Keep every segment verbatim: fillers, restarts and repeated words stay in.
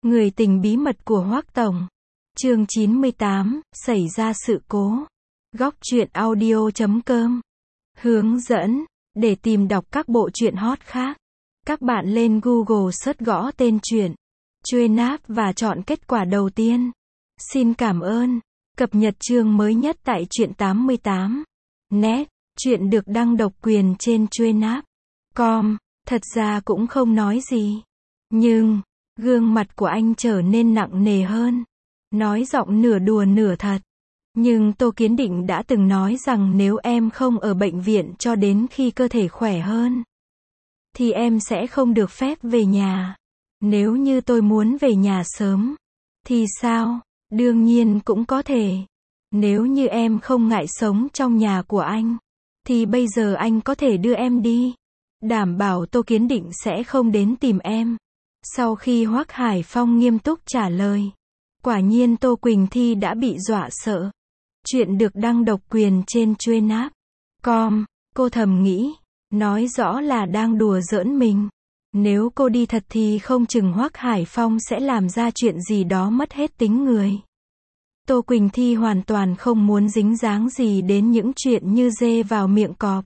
Người tình bí mật của Hoắc Tổng. Chương chín mươi tám, xảy ra sự cố. Góc truyện audio chấm com. Hướng dẫn. Để tìm đọc các bộ truyện hot khác, các bạn lên Google search gõ tên truyện Chuyenap và chọn kết quả đầu tiên. Xin cảm ơn. Cập nhật chương mới nhất tại truyện tám mươi tám net. Truyện được đăng độc quyền trên chuyenap chấm com. Thật ra cũng không nói gì. Nhưng, gương mặt của anh trở nên nặng nề hơn. Nói giọng nửa đùa nửa thật. Nhưng Tô Kiến Định đã từng nói rằng nếu em không ở bệnh viện cho đến khi cơ thể khỏe hơn, thì em sẽ không được phép về nhà. Nếu như tôi muốn về nhà sớm, thì sao? Đương nhiên cũng có thể. Nếu như em không ngại sống trong nhà của anh, thì bây giờ anh có thể đưa em đi. Đảm bảo Tô Kiến Định sẽ không đến tìm em. Sau khi Hoắc Hải Phong nghiêm túc trả lời, quả nhiên Tô Quỳnh Thi đã bị dọa sợ. Chuyện được đăng độc quyền trên chuyenap chấm com. Cô thầm nghĩ, nói rõ là đang đùa giỡn mình. Nếu cô đi thật thì không chừng Hoắc Hải Phong sẽ làm ra chuyện gì đó mất hết tính người. Tô Quỳnh Thi hoàn toàn không muốn dính dáng gì đến những chuyện như dê vào miệng cọp.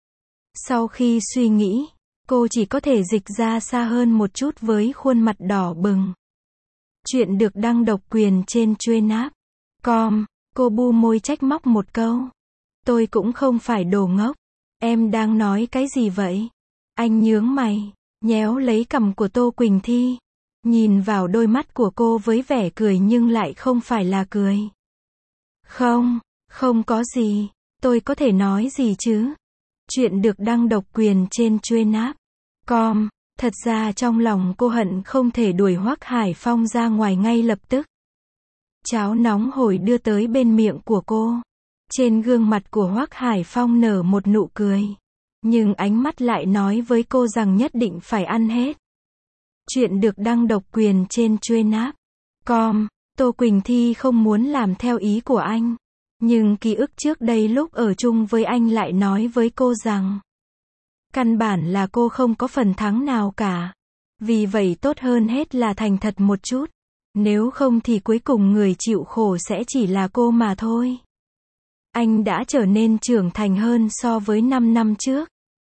Sau khi suy nghĩ, cô chỉ có thể dịch ra xa hơn một chút với khuôn mặt đỏ bừng. Chuyện được đăng độc quyền trên chuyenap chấm com. Cô bu môi trách móc một câu. Tôi cũng không phải đồ ngốc. Em đang nói cái gì vậy? Anh nhướng mày, nhéo lấy cằm của Tô Quỳnh Thi. Nhìn vào đôi mắt của cô với vẻ cười nhưng lại không phải là cười. Không, không có gì. Tôi có thể nói gì chứ? Chuyện được đăng độc quyền trên chuyenap chấm com. Thật ra trong lòng cô hận không thể đuổi Hoắc Hải Phong ra ngoài ngay lập tức. Cháo nóng hổi đưa tới bên miệng của cô. Trên gương mặt của Hoắc Hải Phong nở một nụ cười. Nhưng ánh mắt lại nói với cô rằng nhất định phải ăn hết. Chuyện được đăng độc quyền trên chuyenap chấm com. Tô Quỳnh Thi không muốn làm theo ý của anh. Nhưng ký ức trước đây lúc ở chung với anh lại nói với cô rằng căn bản là cô không có phần thắng nào cả. Vì vậy tốt hơn hết là thành thật một chút. Nếu không thì cuối cùng người chịu khổ sẽ chỉ là cô mà thôi. Anh đã trở nên trưởng thành hơn so với năm năm trước.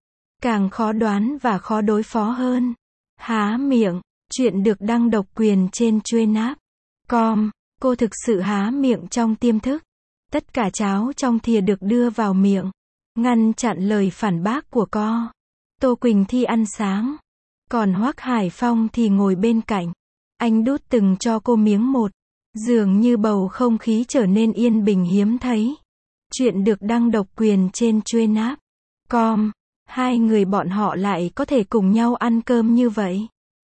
Càng khó đoán và khó đối phó hơn. Há miệng. Chuyện được đăng độc quyền trên chuyenap chấm com. Cô thực sự há miệng trong tiềm thức. Tất cả cháo trong thìa được đưa vào miệng, ngăn chặn lời phản bác của cô. Tô Quỳnh Thi ăn sáng. Còn Hoắc Hải Phong thì ngồi bên cạnh. Anh đút từng cho cô miếng một. Dường như bầu không khí trở nên yên bình hiếm thấy. Chuyện được đăng độc quyền trên chuyenap chấm com. Hai người bọn họ lại có thể cùng nhau ăn cơm như vậy.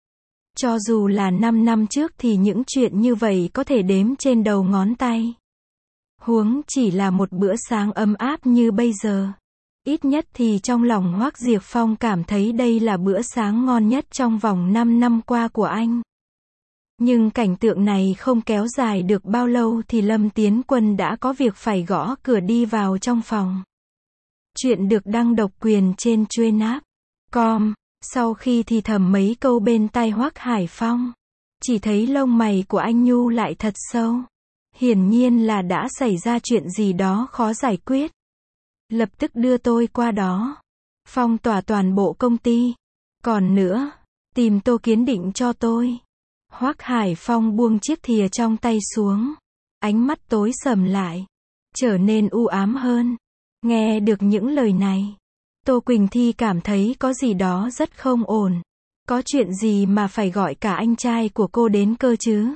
Cho dù là năm năm trước thì những chuyện như vậy có thể đếm trên đầu ngón tay. Huống chỉ là một bữa sáng ấm áp như bây giờ. Ít nhất thì trong lòng Hoắc Diệp Phong cảm thấy đây là bữa sáng ngon nhất trong vòng năm năm qua của anh. Nhưng cảnh tượng này không kéo dài được bao lâu thì Lâm Tiến Quân đã có việc phải gõ cửa đi vào trong phòng. Chuyện được đăng độc quyền trên chuyenap chấm com. Sau khi thì thầm mấy câu bên tai Hoắc Hải Phong, chỉ thấy lông mày của anh nhú lại thật sâu. Hiển nhiên là đã xảy ra chuyện gì đó khó giải quyết. Lập tức đưa tôi qua đó. Phong tỏa toàn bộ công ty. Còn nữa, tìm Tô Kiến Định cho tôi. Hoắc Hải Phong buông chiếc thìa trong tay xuống. Ánh mắt tối sầm lại. Trở nên u ám hơn. Nghe được những lời này, Tô Quỳnh Thi cảm thấy có gì đó rất không ổn. Có chuyện gì mà phải gọi cả anh trai của cô đến cơ chứ?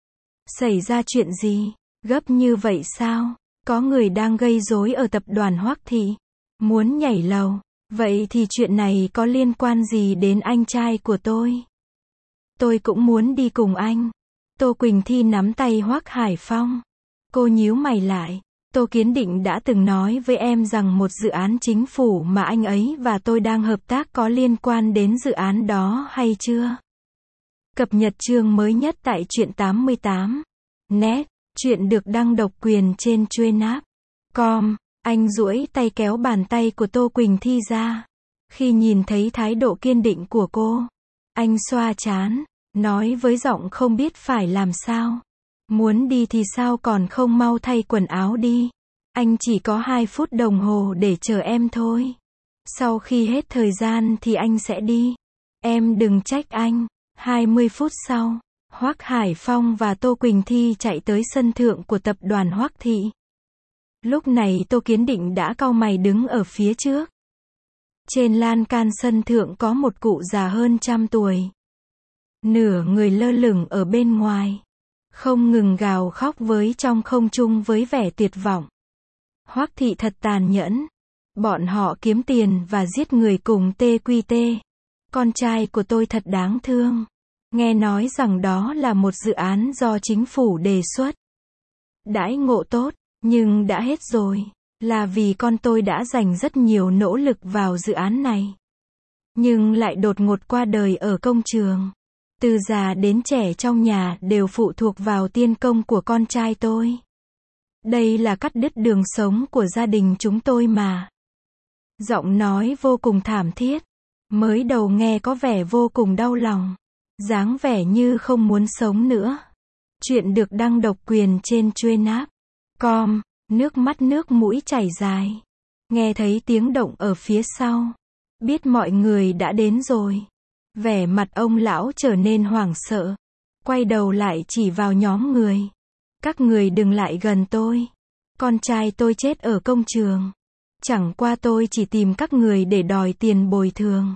Xảy ra chuyện gì? Gấp như vậy sao? Có người đang gây rối ở tập đoàn Hoắc Thị. Muốn nhảy lầu. Vậy thì chuyện này có liên quan gì đến anh trai của tôi? Tôi cũng muốn đi cùng anh. Tô Quỳnh Thi nắm tay Hoắc Hải Phong. Cô nhíu mày lại. Tô Kiến Định đã từng nói với em rằng một dự án chính phủ mà anh ấy và tôi đang hợp tác có liên quan đến dự án đó hay chưa? Cập nhật chương mới nhất tại truyện tám mươi tám net. Chuyện được đăng độc quyền trên chuyenap chấm com. Anh duỗi tay kéo bàn tay của Tô Quỳnh Thi ra. Khi nhìn thấy thái độ kiên định của cô, anh xoa trán. nói với giọng không biết phải làm sao. Muốn đi thì sao còn không mau thay quần áo đi. Anh chỉ có hai phút đồng hồ để chờ em thôi. Sau khi hết thời gian thì anh sẽ đi. Em đừng trách anh. hai mươi phút sau, Hoắc Hải Phong và Tô Quỳnh Thi chạy tới sân thượng của tập đoàn Hoắc Thị. Lúc này Tô Kiến Định đã cau mày đứng ở phía trước. Trên lan can sân thượng có một cụ già hơn trăm tuổi. Nửa người lơ lửng ở bên ngoài. Không ngừng gào khóc với trong không trung với vẻ tuyệt vọng. Hoắc Thị thật tàn nhẫn. Bọn họ kiếm tiền và giết người cùng tê quy tê. Con trai của tôi thật đáng thương. Nghe nói rằng đó là một dự án do chính phủ đề xuất. Đãi ngộ tốt, nhưng đã hết rồi. Là vì con tôi đã dành rất nhiều nỗ lực vào dự án này. Nhưng lại đột ngột qua đời ở công trường. Từ già đến trẻ trong nhà đều phụ thuộc vào tiên công của con trai tôi. Đây là cắt đứt đường sống của gia đình chúng tôi mà. Giọng nói vô cùng thảm thiết. Mới đầu nghe có vẻ vô cùng đau lòng. Dáng vẻ như không muốn sống nữa. Chuyện được đăng độc quyền trên Truyện app chấm com. Nước mắt nước mũi chảy dài. Nghe thấy tiếng động ở phía sau. Biết mọi người đã đến rồi. Vẻ mặt ông lão trở nên hoảng sợ. Quay đầu lại chỉ vào nhóm người. Các người đừng lại gần tôi. Con trai tôi chết ở công trường. Chẳng qua tôi chỉ tìm các người để đòi tiền bồi thường.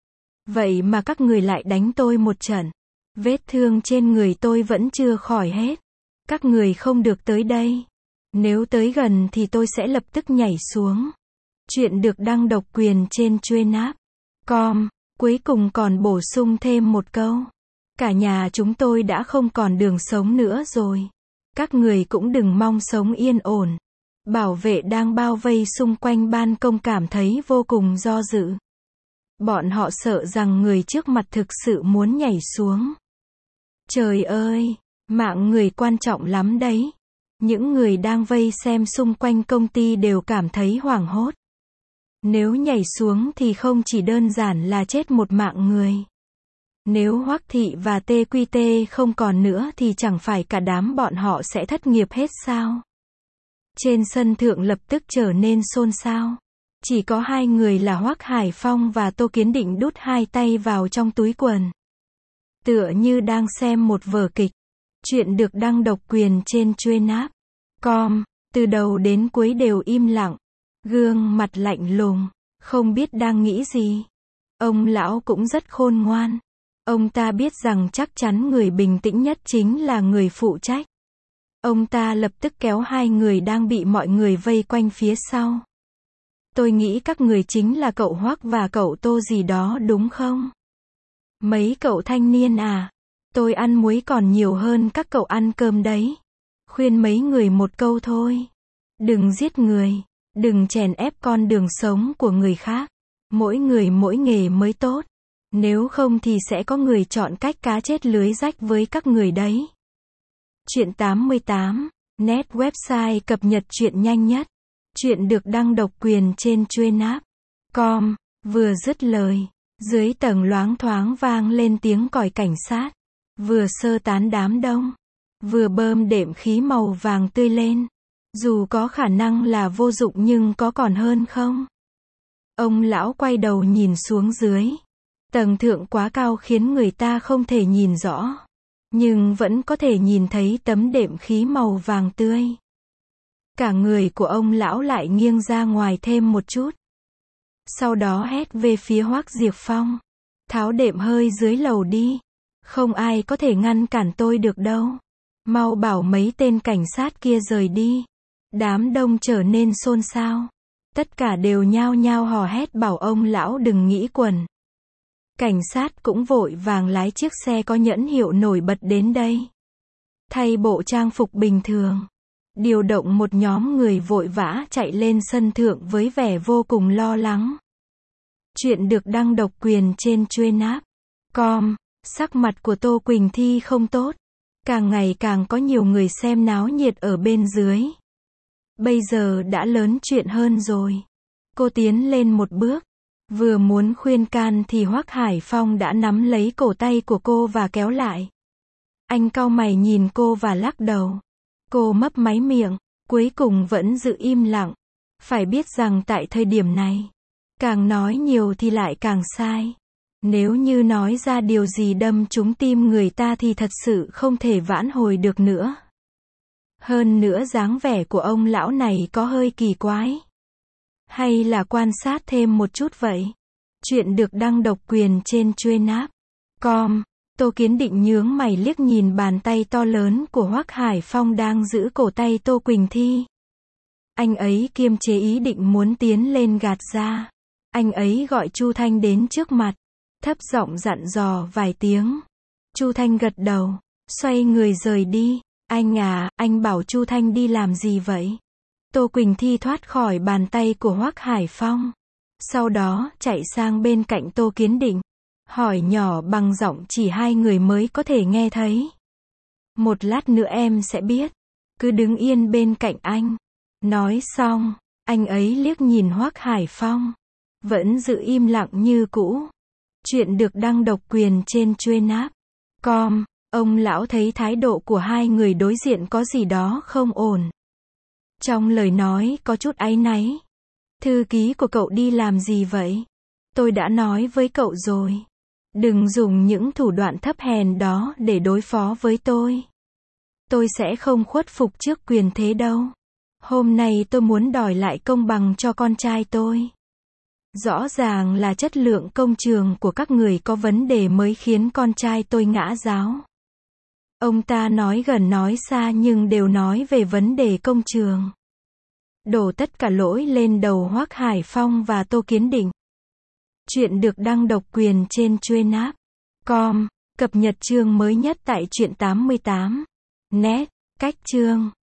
Vậy mà các người lại đánh tôi một trận. Vết thương trên người tôi vẫn chưa khỏi hết. Các người không được tới đây. Nếu tới gần thì tôi sẽ lập tức nhảy xuống. Chuyện được đăng độc quyền trên Truyện app chấm com. Cuối cùng còn bổ sung thêm một câu. Cả nhà chúng tôi đã không còn đường sống nữa rồi. Các người cũng đừng mong sống yên ổn. Bảo vệ đang bao vây xung quanh ban công cảm thấy vô cùng do dự. Bọn họ sợ rằng người trước mặt thực sự muốn nhảy xuống. Trời ơi, mạng người quan trọng lắm đấy. Những người đang vây xem xung quanh công ty đều cảm thấy hoảng hốt. Nếu nhảy xuống thì không chỉ đơn giản là chết một mạng người. Nếu Hoắc Thị và tê quy tê không còn nữa thì chẳng phải cả đám bọn họ sẽ thất nghiệp hết sao? Trên sân thượng lập tức trở nên xôn xao. Chỉ có hai người là Hoắc Hải Phong và Tô Kiến Định đút hai tay vào trong túi quần. Tựa như đang xem một vở kịch. Chuyện được đăng độc quyền trên Truyện app chấm com. Từ đầu đến cuối đều im lặng. Gương mặt lạnh lùng. Không biết đang nghĩ gì. Ông lão cũng rất khôn ngoan. Ông ta biết rằng chắc chắn người bình tĩnh nhất chính là người phụ trách. Ông ta lập tức kéo hai người đang bị mọi người vây quanh phía sau. Tôi nghĩ các người chính là cậu Hoắc và cậu Tô gì đó đúng không? Mấy cậu thanh niên à? Tôi ăn muối còn nhiều hơn các cậu ăn cơm đấy. Khuyên mấy người một câu thôi. Đừng giết người. Đừng chèn ép con đường sống của người khác. Mỗi người mỗi nghề mới tốt. Nếu không thì sẽ có người chọn cách cá chết lưới rách với các người đấy. Chuyện tám mươi tám. Net website cập nhật chuyện nhanh nhất. Chuyện được đăng độc quyền trên Truyện app chấm com. Vừa dứt lời, dưới tầng loáng thoáng vang lên tiếng còi cảnh sát. Vừa sơ tán đám đông, vừa bơm đệm khí màu vàng tươi lên. Dù có khả năng là vô dụng nhưng có còn hơn không? Ông lão quay đầu nhìn xuống dưới. Tầng thượng quá cao khiến người ta không thể nhìn rõ. Nhưng vẫn có thể nhìn thấy tấm đệm khí màu vàng tươi. Cả người của ông lão lại nghiêng ra ngoài thêm một chút. Sau đó hét về phía Hoắc Diệp Phong. Tháo đệm hơi dưới lầu đi. Không ai có thể ngăn cản tôi được đâu. Mau bảo mấy tên cảnh sát kia rời đi. Đám đông trở nên xôn xao. Tất cả đều nhao nhao hò hét bảo ông lão đừng nghĩ quẩn. Cảnh sát cũng vội vàng lái chiếc xe có nhãn hiệu nổi bật đến đây. Thay bộ trang phục bình thường. Điều động một nhóm người vội vã chạy lên sân thượng với vẻ vô cùng lo lắng. Chuyện được đăng độc quyền trên Truyện app chấm com. Sắc mặt của Tô Quỳnh Thi không tốt. Càng ngày càng có nhiều người xem náo nhiệt ở bên dưới. Bây giờ đã lớn chuyện hơn rồi. Cô tiến lên một bước. Vừa muốn khuyên can thì Hoắc Hải Phong đã nắm lấy cổ tay của cô và kéo lại. Anh cau mày nhìn cô và lắc đầu. Cô mấp máy miệng, cuối cùng vẫn giữ im lặng. Phải biết rằng tại thời điểm này, càng nói nhiều thì lại càng sai. Nếu như nói ra điều gì đâm trúng tim người ta thì thật sự không thể vãn hồi được nữa. Hơn nữa dáng vẻ của ông lão này có hơi kỳ quái. Hay là quan sát thêm một chút vậy? Chuyện được đăng độc quyền trên Truyện com. Tô Kiến Định nhướng mày liếc nhìn bàn tay to lớn của Hoắc Hải Phong đang giữ cổ tay Tô Quỳnh Thi. Anh ấy kiềm chế ý định muốn tiến lên gạt ra. Anh ấy gọi Chu Thanh đến trước mặt, thấp giọng dặn dò vài tiếng. Chu Thanh gật đầu, xoay người rời đi. Anh à, anh bảo Chu Thanh đi làm gì vậy? Tô Quỳnh Thi thoát khỏi bàn tay của Hoắc Hải Phong. Sau đó, chạy sang bên cạnh Tô Kiến Định. Hỏi nhỏ bằng giọng chỉ hai người mới có thể nghe thấy. Một lát nữa em sẽ biết. Cứ đứng yên bên cạnh anh. Nói xong, anh ấy liếc nhìn Hoắc Hải Phong. Vẫn giữ im lặng như cũ. Chuyện được đăng độc quyền trên Truyện com. Ông lão thấy thái độ của hai người đối diện có gì đó không ổn. Trong lời nói có chút áy náy. Thư ký của cậu đi làm gì vậy? Tôi đã nói với cậu rồi. Đừng dùng những thủ đoạn thấp hèn đó để đối phó với tôi. Tôi sẽ không khuất phục trước quyền thế đâu. Hôm nay tôi muốn đòi lại công bằng cho con trai tôi. Rõ ràng là chất lượng công trường của các người có vấn đề mới khiến con trai tôi ngã giáo. Ông ta nói gần nói xa nhưng đều nói về vấn đề công trường. Đổ tất cả lỗi lên đầu Hoắc Hải Phong và Tô Kiến Định. Chuyện được đăng độc quyền trên Truyện com. Cập nhật chương mới nhất tại truyện tám mươi tám net. Cách chương